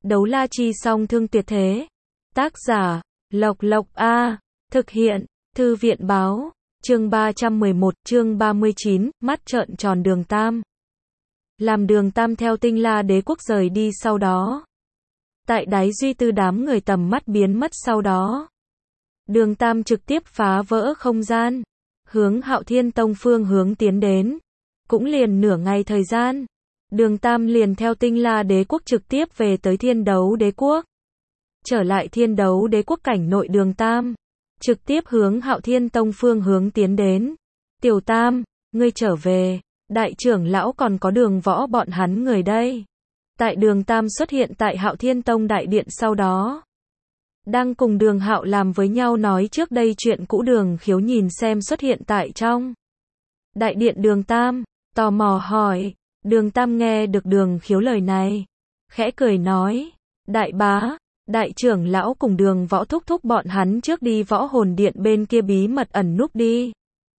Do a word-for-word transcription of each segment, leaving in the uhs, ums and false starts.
Đấu la chi song thương tuyệt thế. Tác giả, Lộc Lộc A. Thực hiện, Thư viện báo. Chương ba trăm mười một, chương ba mươi chín, mắt trợn tròn Đường Tam. Làm Đường Tam theo Tinh La Đế quốc rời đi sau đó. Tại Đái Duy Tư đám người tầm mắt biến mất sau đó. Đường Tam trực tiếp phá vỡ không gian, hướng Hạo Thiên Tông phương hướng tiến đến. Cũng liền nửa ngày thời gian, Đường Tam liền theo Tinh La Đế quốc trực tiếp về tới Thiên Đấu Đế quốc. Trở lại Thiên Đấu Đế quốc cảnh nội, Đường Tam trực tiếp hướng Hạo Thiên Tông phương hướng tiến đến. Tiểu Tam, ngươi trở về, đại trưởng lão còn có Đường Võ bọn hắn người đây. Tại Đường Tam xuất hiện tại Hạo Thiên Tông đại điện sau đó, đang cùng Đường Hạo làm với nhau nói trước đây chuyện cũ. Đường Khiếu nhìn xem xuất hiện tại trong đại điện Đường Tam, tò mò hỏi. Đường Tam nghe được Đường Khiếu lời này, khẽ cười nói, đại bá, đại trưởng lão cùng Đường Võ thúc thúc bọn hắn trước đi Võ Hồn Điện bên kia bí mật ẩn núp đi.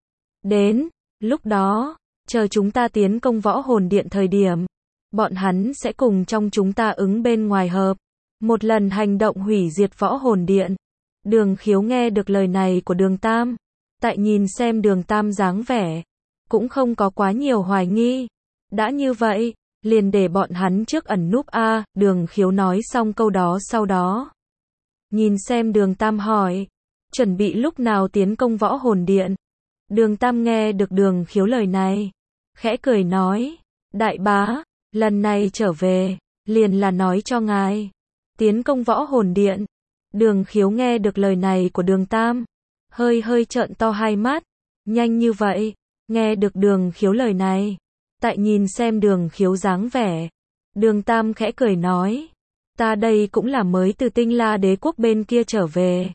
Đến lúc đó, chờ chúng ta tiến công Võ Hồn Điện thời điểm, bọn hắn sẽ cùng trong chúng ta ứng bên ngoài hợp một lần hành động hủy diệt Võ Hồn Điện. Đường Khiếu nghe được lời này của Đường Tam, tại nhìn xem Đường Tam dáng vẻ, cũng không có quá nhiều hoài nghi. Đã như vậy, liền để bọn hắn trước ẩn núp a. Đường Khiếu nói xong câu đó sau đó, nhìn xem Đường Tam hỏi, chuẩn bị lúc nào tiến công Võ Hồn Điện. Đường Tam nghe được Đường Khiếu lời này, khẽ cười nói, đại bá, lần này trở về, liền là nói cho ngài, tiến công Võ Hồn Điện. Đường Khiếu nghe được lời này của Đường Tam, hơi hơi trợn to hai mắt, nhanh như vậy, nghe được Đường Khiếu lời này, tại nhìn xem Đường Khiếu dáng vẻ, Đường Tam khẽ cười nói, ta đây cũng là mới từ Tinh La Đế quốc bên kia trở về.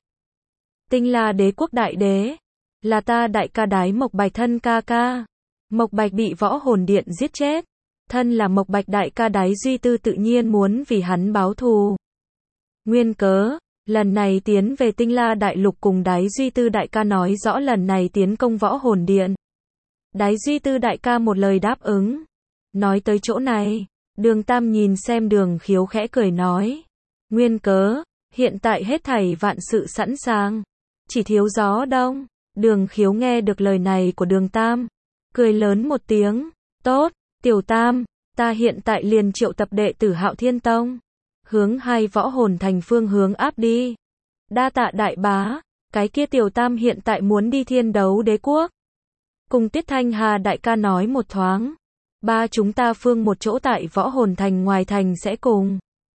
Tinh La Đế quốc đại đế, là ta đại ca Đái Mộc Bạch thân ca ca. Mộc Bạch bị Võ Hồn Điện giết chết, thân là Mộc Bạch đại ca Đái Duy Tư tự nhiên muốn vì hắn báo thù. Nguyên cớ, lần này tiến về Tinh La Đại Lục cùng Đái Duy Tư đại ca nói rõ lần này tiến công Võ Hồn Điện. Đái Duy Tư đại ca một lời đáp ứng. Nói tới chỗ này, Đường Tam nhìn xem Đường Khiếu khẽ cười nói, nguyên cớ, hiện tại hết thảy vạn sự sẵn sàng, chỉ thiếu gió đông. Đường Khiếu nghe được lời này của Đường Tam, cười lớn một tiếng, tốt, Tiểu Tam, ta hiện tại liền triệu tập đệ tử Hạo Thiên Tông, hướng hai Võ Hồn thành phương hướng áp đi. Đa tạ đại bá, cái kia Tiểu Tam hiện tại muốn đi Thiên Đấu Đế quốc, cùng Tiết Thanh Hà đại ca nói một thoáng, ba chúng ta phương một chỗ tại Võ Hồn thành ngoài thành sẽ cùng.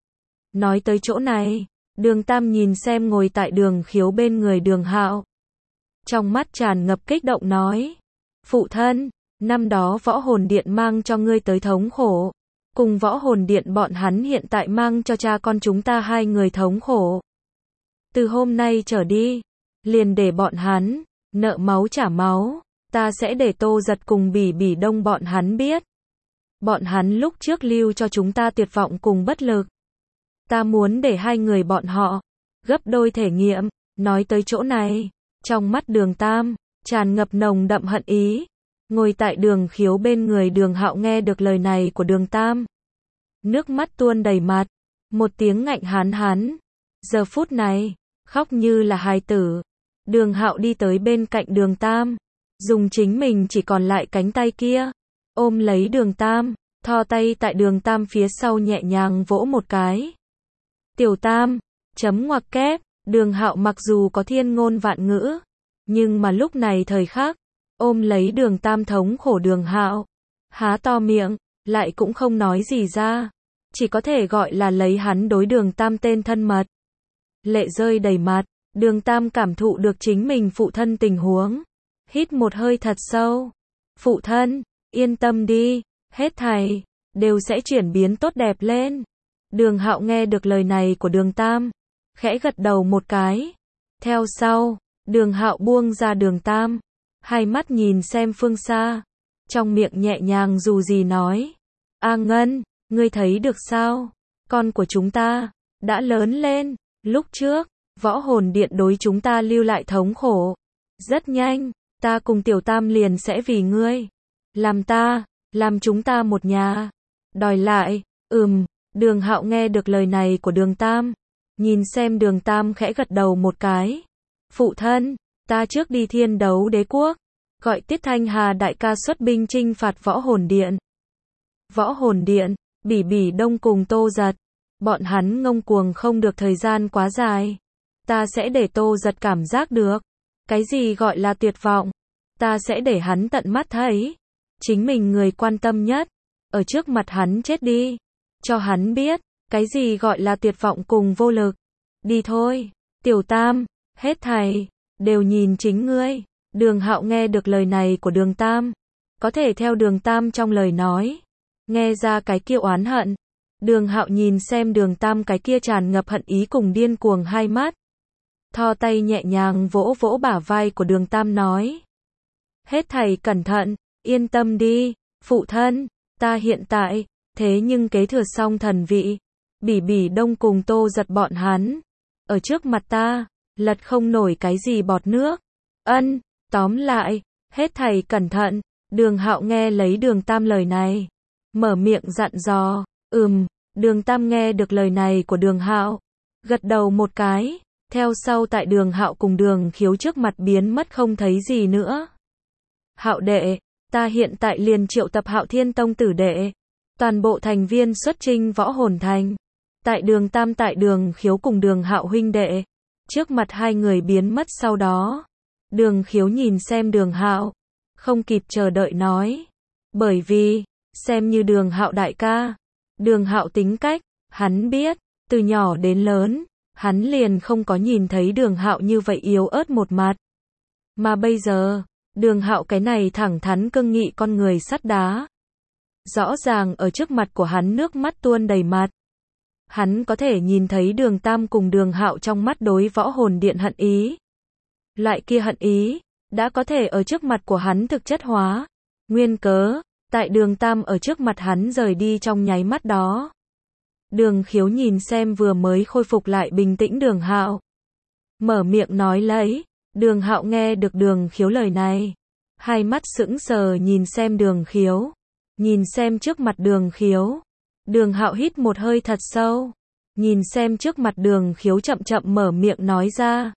Nói tới chỗ này, Đường Tam nhìn xem ngồi tại Đường Khiếu bên người Đường Hạo, trong mắt tràn ngập kích động nói, phụ thân, năm đó Võ Hồn Điện mang cho ngươi tới thống khổ, cùng Võ Hồn Điện bọn hắn hiện tại mang cho cha con chúng ta hai người thống khổ. Từ hôm nay trở đi, liền để bọn hắn nợ máu trả máu. Ta sẽ để Tô Giật cùng Bỉ Bỉ Đông bọn hắn biết, bọn hắn lúc trước lưu cho chúng ta tuyệt vọng cùng bất lực. Ta muốn để hai người bọn họ gấp đôi thể nghiệm. Nói tới chỗ này, trong mắt Đường Tam tràn ngập nồng đậm hận ý. Ngồi tại Đường Khiếu bên người Đường Hạo nghe được lời này của Đường Tam, nước mắt tuôn đầy mặt, một tiếng ngạnh hán hán. Giờ phút này, khóc như là hài tử. Đường Hạo đi tới bên cạnh Đường Tam, dùng chính mình chỉ còn lại cánh tay kia, ôm lấy Đường Tam, thò tay tại Đường Tam phía sau nhẹ nhàng vỗ một cái. Tiểu Tam, chấm ngoặc kép, Đường Hạo mặc dù có thiên ngôn vạn ngữ, nhưng mà lúc này thời khắc, ôm lấy Đường Tam thống khổ Đường Hạo, há to miệng, lại cũng không nói gì ra, chỉ có thể gọi là lấy hắn đối Đường Tam tên thân mật. Lệ rơi đầy mặt, Đường Tam cảm thụ được chính mình phụ thân tình huống. Hít một hơi thật sâu. Phụ thân, yên tâm đi, hết thảy đều sẽ chuyển biến tốt đẹp lên. Đường Hạo nghe được lời này của Đường Tam, khẽ gật đầu một cái. Theo sau, Đường Hạo buông ra Đường Tam, hai mắt nhìn xem phương xa, trong miệng nhẹ nhàng dù gì nói, A Ngân, ngươi thấy được sao? Con của chúng ta đã lớn lên. Lúc trước, Võ Hồn Điện đối chúng ta lưu lại thống khổ. Rất nhanh, ta cùng Tiểu Tam liền sẽ vì ngươi, làm ta, làm chúng ta một nhà, đòi lại. Ừm, Đường Hạo nghe được lời này của Đường Tam, nhìn xem Đường Tam khẽ gật đầu một cái. Phụ thân, ta trước đi Thiên Đấu Đế Quốc, gọi Tiết Thanh Hà đại ca xuất binh chinh phạt Võ Hồn Điện. Võ Hồn Điện, Bỉ Bỉ Đông cùng Tô Giật, bọn hắn ngông cuồng không được thời gian quá dài. Ta sẽ để Tô Giật cảm giác được, cái gì gọi là tuyệt vọng, ta sẽ để hắn tận mắt thấy. Chính mình người quan tâm nhất, ở trước mặt hắn chết đi, cho hắn biết, cái gì gọi là tuyệt vọng cùng vô lực. Đi thôi, Tiểu Tam, hết thảy đều nhìn chính ngươi. Đường Hạo nghe được lời này của Đường Tam, có thể theo Đường Tam trong lời nói, nghe ra cái kia oán hận. Đường Hạo nhìn xem Đường Tam cái kia tràn ngập hận ý cùng điên cuồng hai mắt, thò tay nhẹ nhàng vỗ vỗ bả vai của Đường Tam nói. Hết thảy cẩn thận, yên tâm đi, phụ thân, ta hiện tại, thế nhưng kế thừa xong thần vị, Bỉ Bỉ Đông cùng Tô Giật bọn hắn, ở trước mặt ta, lật không nổi cái gì bọt nước. Ân, tóm lại, hết thảy cẩn thận. Đường Hạo nghe lấy Đường Tam lời này, mở miệng dặn dò. Ừm, Đường Tam nghe được lời này của Đường Hạo, gật đầu một cái, theo sau tại Đường Hạo cùng Đường Khiếu trước mặt biến mất không thấy gì nữa. Hạo đệ, ta hiện tại liền triệu tập Hạo Thiên Tông tử đệ, toàn bộ thành viên xuất chinh Võ Hồn Thành. Tại Đường Tam tại Đường Khiếu cùng Đường Hạo huynh đệ, trước mặt hai người biến mất sau đó. Đường Khiếu nhìn xem Đường Hạo, không kịp chờ đợi nói. Bởi vì, xem như Đường Hạo đại ca, Đường Hạo tính cách, hắn biết, từ nhỏ đến lớn, hắn liền không có nhìn thấy Đường Hạo như vậy yếu ớt một mặt. Mà bây giờ, Đường Hạo cái này thẳng thắn cương nghị con người sắt đá. Rõ ràng ở trước mặt của hắn nước mắt tuôn đầy mặt. Hắn có thể nhìn thấy Đường Tam cùng Đường Hạo trong mắt đối Võ Hồn Điện hận ý. Loại kia hận ý, đã có thể ở trước mặt của hắn thực chất hóa. Nguyên cớ, tại Đường Tam ở trước mặt hắn rời đi trong nháy mắt đó. Đường Khiếu nhìn xem vừa mới khôi phục lại bình tĩnh Đường Hạo, mở miệng nói lấy. Đường Hạo nghe được Đường Khiếu lời này, hai mắt sững sờ nhìn xem Đường Khiếu, nhìn xem trước mặt Đường Khiếu. Đường Hạo hít một hơi thật sâu, nhìn xem trước mặt Đường Khiếu chậm chậm mở miệng nói ra.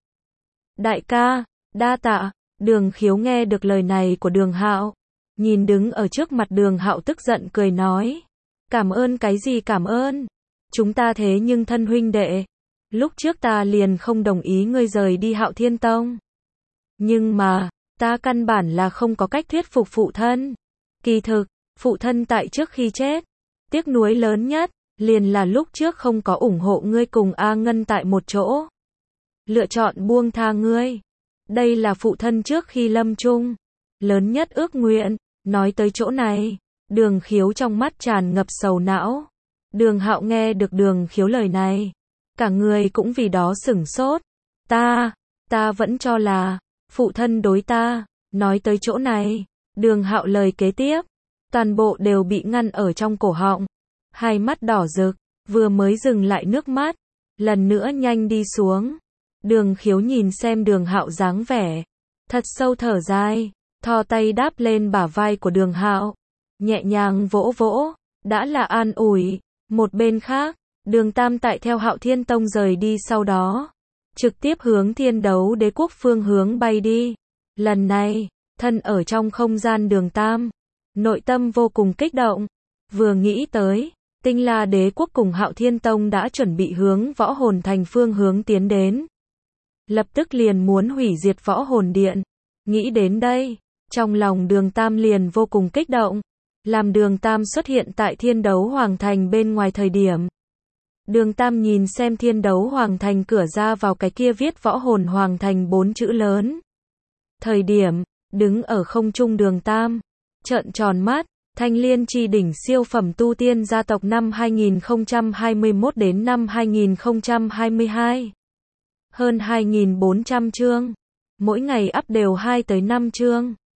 Đại ca, đa tạ. Đường Khiếu nghe được lời này của Đường Hạo, nhìn đứng ở trước mặt Đường Hạo tức giận cười nói. Cảm ơn cái gì cảm ơn? Chúng ta thế nhưng thân huynh đệ. Lúc trước ta liền không đồng ý ngươi rời đi Hạo Thiên Tông. Nhưng mà, ta căn bản là không có cách thuyết phục phụ thân. Kỳ thực, phụ thân tại trước khi chết, tiếc nuối lớn nhất, liền là lúc trước không có ủng hộ ngươi cùng A Ngân tại một chỗ. Lựa chọn buông tha ngươi. Đây là phụ thân trước khi lâm chung, lớn nhất ước nguyện. Nói tới chỗ này, Đường Khiếu trong mắt tràn ngập sầu não. Đường Hạo nghe được Đường Khiếu lời này, cả người cũng vì đó sửng sốt. Ta, ta vẫn cho là, phụ thân đối ta. Nói tới chỗ này, Đường Hạo lời kế tiếp, toàn bộ đều bị ngăn ở trong cổ họng. Hai mắt đỏ rực, vừa mới dừng lại nước mắt, lần nữa nhanh đi xuống. Đường Khiếu nhìn xem Đường Hạo dáng vẻ, thật sâu thở dài, thò tay đáp lên bả vai của Đường Hạo, nhẹ nhàng vỗ vỗ, đã là an ủi. Một bên khác, Đường Tam tại theo Hạo Thiên Tông rời đi sau đó, trực tiếp hướng Thiên Đấu Đế Quốc phương hướng bay đi. Lần này, thân ở trong không gian Đường Tam, nội tâm vô cùng kích động, vừa nghĩ tới, Tinh La Đế Quốc cùng Hạo Thiên Tông đã chuẩn bị hướng Võ Hồn Thành phương hướng tiến đến. Lập tức liền muốn hủy diệt Võ Hồn Điện. Nghĩ đến đây, trong lòng Đường Tam liền vô cùng kích động. Làm Đường Tam xuất hiện tại Thiên Đấu Hoàng Thành bên ngoài thời điểm, Đường Tam nhìn xem Thiên Đấu Hoàng Thành cửa ra vào cái kia viết Võ Hồn Hoàng Thành bốn chữ lớn. Thời điểm, đứng ở không trung Đường Tam, trợn tròn mắt. Thanh Liên Chi Đỉnh siêu phẩm tu tiên gia tộc năm hai nghìn không trăm hai mươi mốt đến năm hai nghìn không trăm hai mươi hai. Hơn hai nghìn bốn trăm chương. Mỗi ngày up đều hai tới năm chương.